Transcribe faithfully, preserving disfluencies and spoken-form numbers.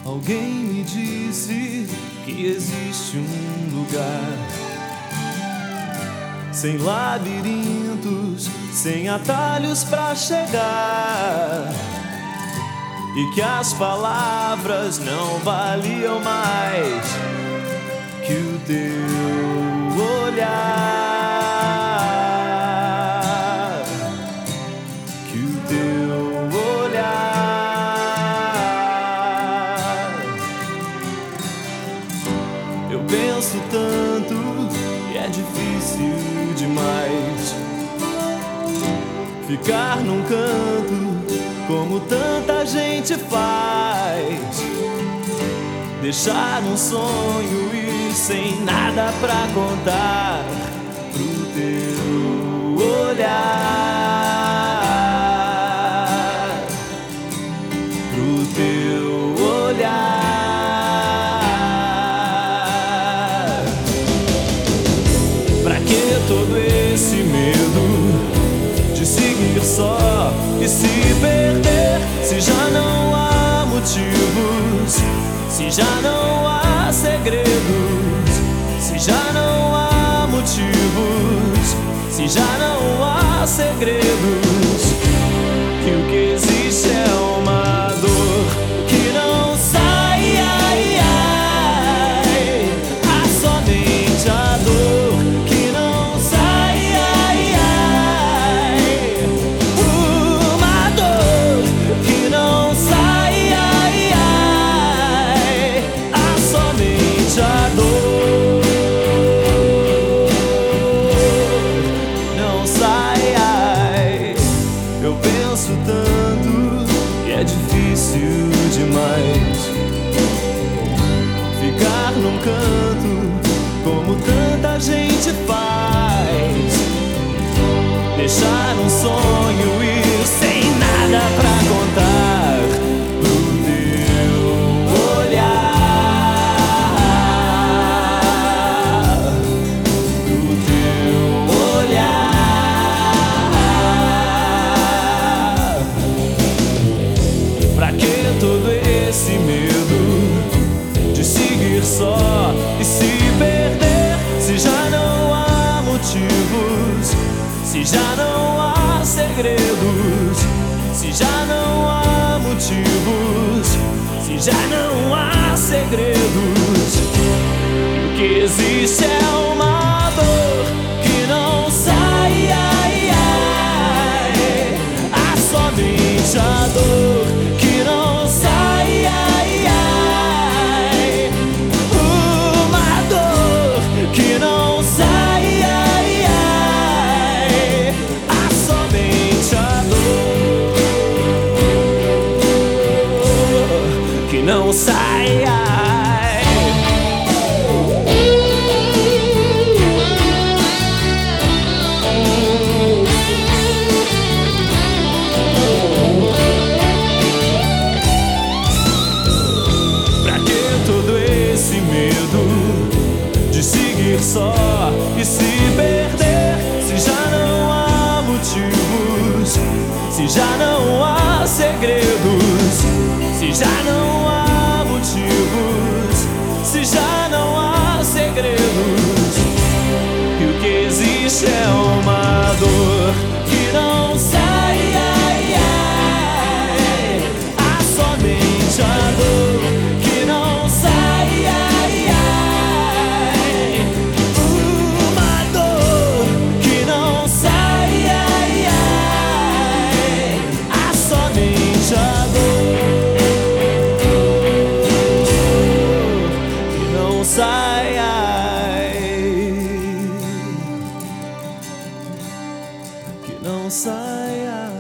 Alguém me disse que existe um lugar sem labirintos, sem atalhos pra chegar, e que as palavras não valiam mais que o teu olhar, que o teu olhar. Eu penso tanto e é difícil demais ficar num canto como tanta gente faz, deixar um sonho e sem nada pra contar pro teu olhar, pro teu olhar. Pra que todo esse medo de seguir só e se perder, se já não há motivos, se já não há segredos, se já não há motivos, se já não há segredos, que o que existe é uma dor que não sai, ai, ai, há somente a dor que não sai, ai, ai, uma dor que não sai, ai, ai, há somente a dor, não sai, ai. Eu penso tanto que é difícil demais ficar num canto como tanta gente faz, deixar um sonho e sem nada pra contar pro teu olhar, pro teu olhar. Pra que todo esse medo de seguir só e se perder, se já não há motivos, se já não há segredos, se já não há motivos, se já não há segredos, o que existe é uma dor que não sai, ai, ai, há somente a dor que não sai, ai, ai, uma dor que não sai, ai, ai, há somente a dor que não sai, ai. De seguir só e se perder, se já não há motivos, se já não há segredos, se já não há motivos, se já não há segredos, e o que existe é uma dor que não sai, ai, ai, há somente a dor que não sai, ai, ai, uma dor que não sai, ai, ai, há somente a dor que não sai, ai, que não sai, ai.